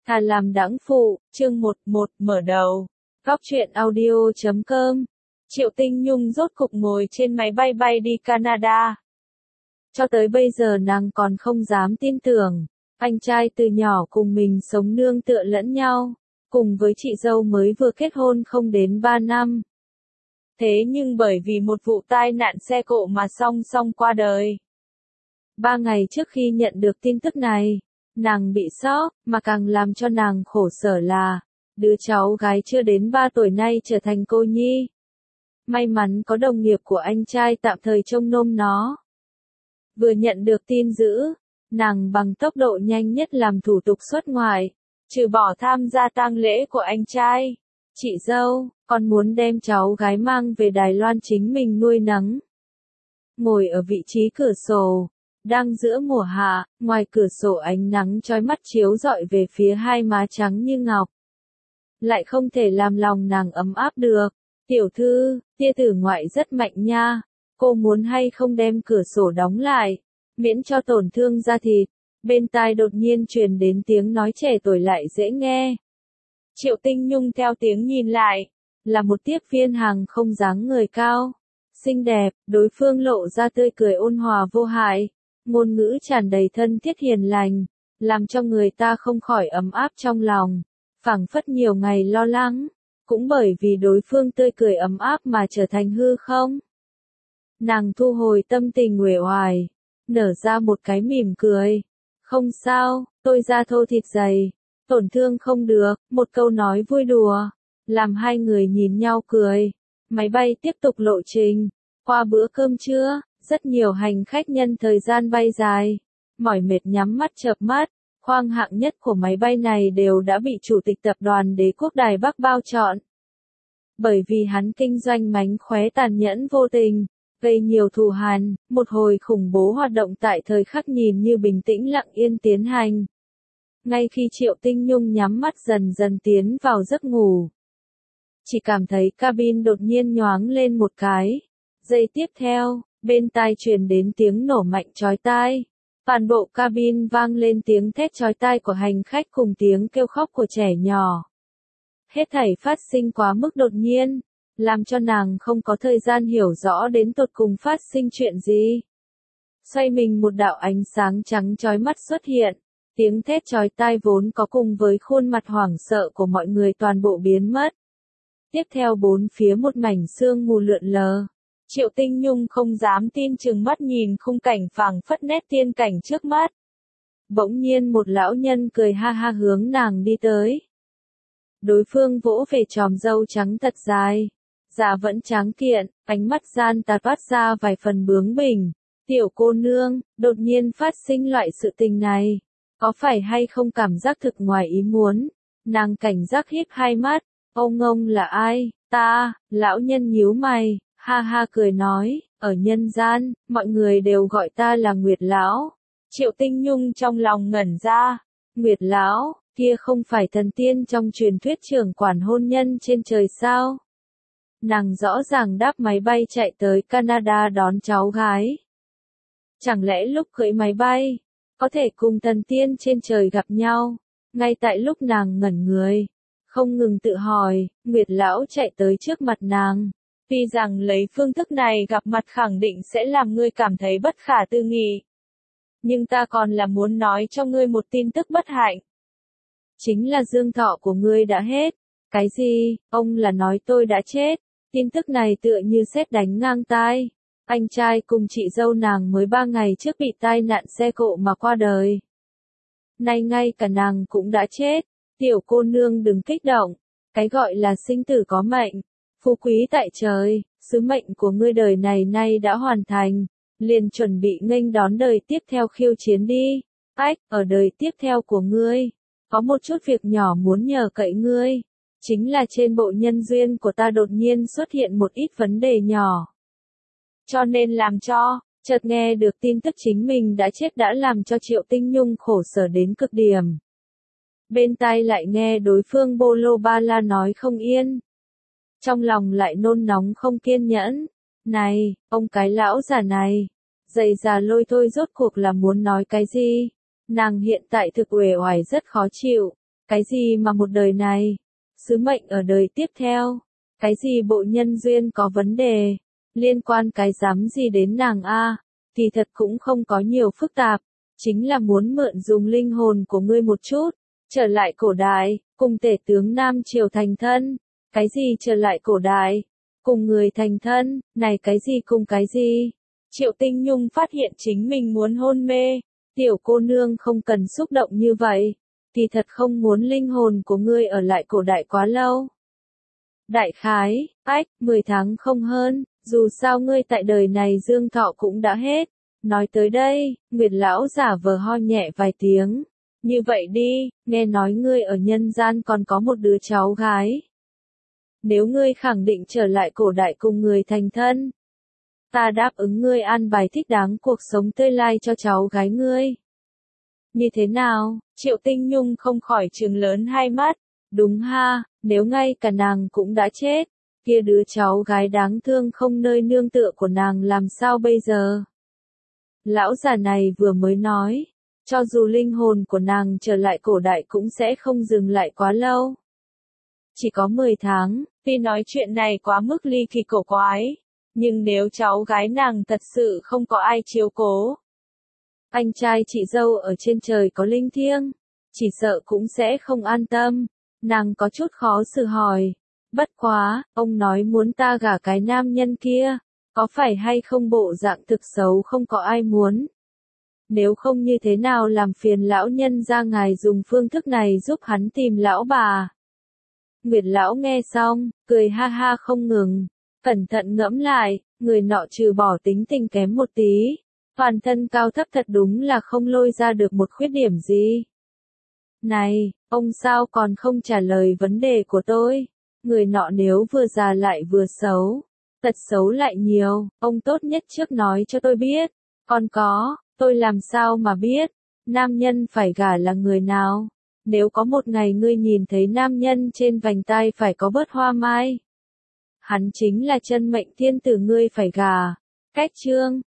Thà làm đãng phụ, chương 11 mở đầu. Góc truyện audio.com. Triệu Tinh Nhung rốt cục ngồi trên máy bay bay đi Canada. Cho tới bây giờ nàng còn không dám tin tưởng, anh trai từ nhỏ cùng mình sống nương tựa lẫn nhau, cùng với chị dâu mới vừa kết hôn không đến 3 năm. Thế nhưng bởi vì một vụ tai nạn xe cộ mà song song qua đời. 3 ngày trước khi nhận được tin tức này, nàng bị sốc, mà càng làm cho nàng khổ sở là, đứa cháu gái chưa đến 3 tuổi nay trở thành cô nhi. May mắn có đồng nghiệp của anh trai tạm thời trông nom nó. Vừa nhận được tin dữ, nàng bằng tốc độ nhanh nhất làm thủ tục xuất ngoại, trừ bỏ tham gia tang lễ của anh trai, chị dâu, còn muốn đem cháu gái mang về Đài Loan chính mình nuôi nấng. Ngồi ở vị trí cửa sổ, đang giữa mùa hạ, ngoài cửa sổ ánh nắng chói mắt chiếu rọi về phía hai má trắng như ngọc. Lại không thể làm lòng nàng ấm áp được. Tiểu thư, tia tử ngoại rất mạnh nha. Cô muốn hay không đem cửa sổ đóng lại, miễn cho tổn thương da thịt. Bên tai đột nhiên truyền đến tiếng nói trẻ tuổi lại dễ nghe. Triệu Tinh Nhung theo tiếng nhìn lại, là một tiếp viên hàng không dáng người cao, xinh đẹp, đối phương lộ ra tươi cười ôn hòa vô hại. Ngôn ngữ tràn đầy thân thiết hiền lành, làm cho người ta không khỏi ấm áp trong lòng, phảng phất nhiều ngày lo lắng, cũng bởi vì đối phương tươi cười ấm áp mà trở thành hư không. Nàng thu hồi tâm tình uể oải, nở ra một cái mỉm cười. Không sao, tôi da thô thịt dày, tổn thương không được, một câu nói vui đùa, làm hai người nhìn nhau cười. Máy bay tiếp tục lộ trình, qua bữa cơm trưa. Rất nhiều hành khách nhân thời gian bay dài, mỏi mệt nhắm mắt chợp mắt, khoang hạng nhất của máy bay này đều đã bị chủ tịch tập đoàn Đế quốc Đài Bắc bao trọn. Bởi vì hắn kinh doanh mánh khóe tàn nhẫn vô tình, gây nhiều thù hằn, một hồi khủng bố hoạt động tại thời khắc nhìn như bình tĩnh lặng yên tiến hành. Ngay khi Triệu Tinh Nhung nhắm mắt dần dần tiến vào giấc ngủ, chỉ cảm thấy cabin đột nhiên nhoáng lên một cái. Giây tiếp theo, bên tai truyền đến tiếng nổ mạnh chói tai. Toàn bộ cabin vang lên tiếng thét chói tai của hành khách cùng tiếng kêu khóc của trẻ nhỏ. Hết thảy phát sinh quá mức đột nhiên, làm cho nàng không có thời gian hiểu rõ đến tột cùng phát sinh chuyện gì. Xoay mình một đạo ánh sáng trắng chói mắt xuất hiện, tiếng thét chói tai vốn có cùng với khuôn mặt hoảng sợ của mọi người toàn bộ biến mất. Tiếp theo bốn phía một mảnh sương mù lượn lờ. Triệu Tinh Nhung không dám tin chừng mắt nhìn khung cảnh phảng phất nét tiên cảnh trước mắt. Bỗng nhiên một lão nhân cười ha ha hướng nàng đi tới. Đối phương vỗ về chòm râu trắng thật dài, da vẫn tráng kiện, ánh mắt gian tà toát ra vài phần bướng bỉnh. Tiểu cô nương, đột nhiên phát sinh loại sự tình này, có phải hay không cảm giác thực ngoài ý muốn? Nàng cảnh giác híp hai mắt, ông là ai? Ta, lão nhân nhíu mày. Ha ha cười nói, ở nhân gian, mọi người đều gọi ta là Nguyệt Lão. Triệu Tinh Nhung trong lòng ngẩn ra. Nguyệt Lão, kia không phải thần tiên trong truyền thuyết trưởng quản hôn nhân trên trời sao? Nàng rõ ràng đáp máy bay chạy tới Canada đón cháu gái. Chẳng lẽ lúc cưỡi máy bay, có thể cùng thần tiên trên trời gặp nhau? Ngay tại lúc nàng ngẩn người, không ngừng tự hỏi, Nguyệt Lão chạy tới trước mặt nàng. Tuy rằng lấy phương thức này gặp mặt khẳng định sẽ làm ngươi cảm thấy bất khả tư nghị. Nhưng ta còn là muốn nói cho ngươi một tin tức bất hạnh. Chính là dương thọ của ngươi đã hết. Cái gì? Ông là nói tôi đã chết. Tin tức này tựa như sét đánh ngang tai. Anh trai cùng chị dâu nàng mới 3 ngày trước bị tai nạn xe cộ mà qua đời. Nay ngay cả nàng cũng đã chết. Tiểu cô nương đừng kích động. Cái gọi là sinh tử có mệnh. Phú quý tại trời, sứ mệnh của ngươi đời này nay đã hoàn thành, liền chuẩn bị nghênh đón đời tiếp theo khiêu chiến đi. Ách, ở đời tiếp theo của ngươi, có một chút việc nhỏ muốn nhờ cậy ngươi, chính là trên bộ nhân duyên của ta đột nhiên xuất hiện một ít vấn đề nhỏ. Cho nên làm cho, chợt nghe được tin tức chính mình đã chết đã làm cho Triệu Tinh Nhung khổ sở đến cực điểm. Bên tai lại nghe đối phương bô lô ba la nói không yên. Trong lòng lại nôn nóng không kiên nhẫn. Này, ông cái lão già này, dày già lôi thôi rốt cuộc là muốn nói cái gì? Nàng hiện tại thực uể oải rất khó chịu, Cái gì mà một đời này? Sứ mệnh ở đời tiếp theo? Cái gì bộ nhân duyên có vấn đề? Liên quan cái dám gì đến nàng a? Kỳ thật cũng không có nhiều phức tạp, chính là muốn mượn dùng linh hồn của ngươi một chút, trở lại cổ đại, cùng tể tướng Nam Triều thành thân. Cái gì trở lại cổ đại? Cùng người thành thân, này cái gì cùng cái gì? Triệu Tinh Nhung phát hiện chính mình muốn hôn mê. Tiểu cô nương không cần xúc động như vậy. Kỳ thật không muốn linh hồn của ngươi ở lại cổ đại quá lâu. Đại khái, 10 tháng không hơn, dù sao ngươi tại đời này dương thọ cũng đã hết. Nói tới đây, Nguyệt lão giả vờ ho nhẹ vài tiếng. Như vậy đi, nghe nói ngươi ở nhân gian còn có một đứa cháu gái. Nếu ngươi khẳng định trở lại cổ đại cùng người thành thân, ta đáp ứng ngươi an bài thích đáng cuộc sống tươi lai cho cháu gái ngươi. Như thế nào? Triệu Tinh Nhung không khỏi trừng lớn hai mắt. Đúng ha, nếu ngay cả nàng cũng đã chết, kia đứa cháu gái đáng thương không nơi nương tựa của nàng làm sao bây giờ? Lão già này vừa mới nói, cho dù linh hồn của nàng trở lại cổ đại cũng sẽ không dừng lại quá lâu. Chỉ có 10 tháng, tuy nói chuyện này quá mức ly kỳ cổ quái, nhưng nếu cháu gái nàng thật sự không có ai chiếu cố, anh trai chị dâu ở trên trời có linh thiêng, chỉ sợ cũng sẽ không an tâm. Nàng có chút khó xử hỏi, bất quá, ông nói muốn ta gả cái nam nhân kia, có phải hay không bộ dạng thực xấu không có ai muốn? Nếu không như thế nào làm phiền lão nhân ra ngài dùng phương thức này giúp hắn tìm lão bà? Nguyệt lão nghe xong, cười ha ha không ngừng, cẩn thận ngẫm lại, người nọ trừ bỏ tính tình kém một tí, toàn thân cao thấp thật đúng là không lôi ra được một khuyết điểm gì. Này, ông sao còn không trả lời vấn đề của tôi? Người nọ nếu vừa già lại vừa xấu, tật xấu lại nhiều, ông tốt nhất trước nói cho tôi biết. Còn có, tôi làm sao mà biết, nam nhân phải gả là người nào? Nếu có một ngày ngươi nhìn thấy nam nhân trên vành tai phải có bớt hoa mai, hắn chính là chân mệnh thiên tử ngươi phải gả. Cách chương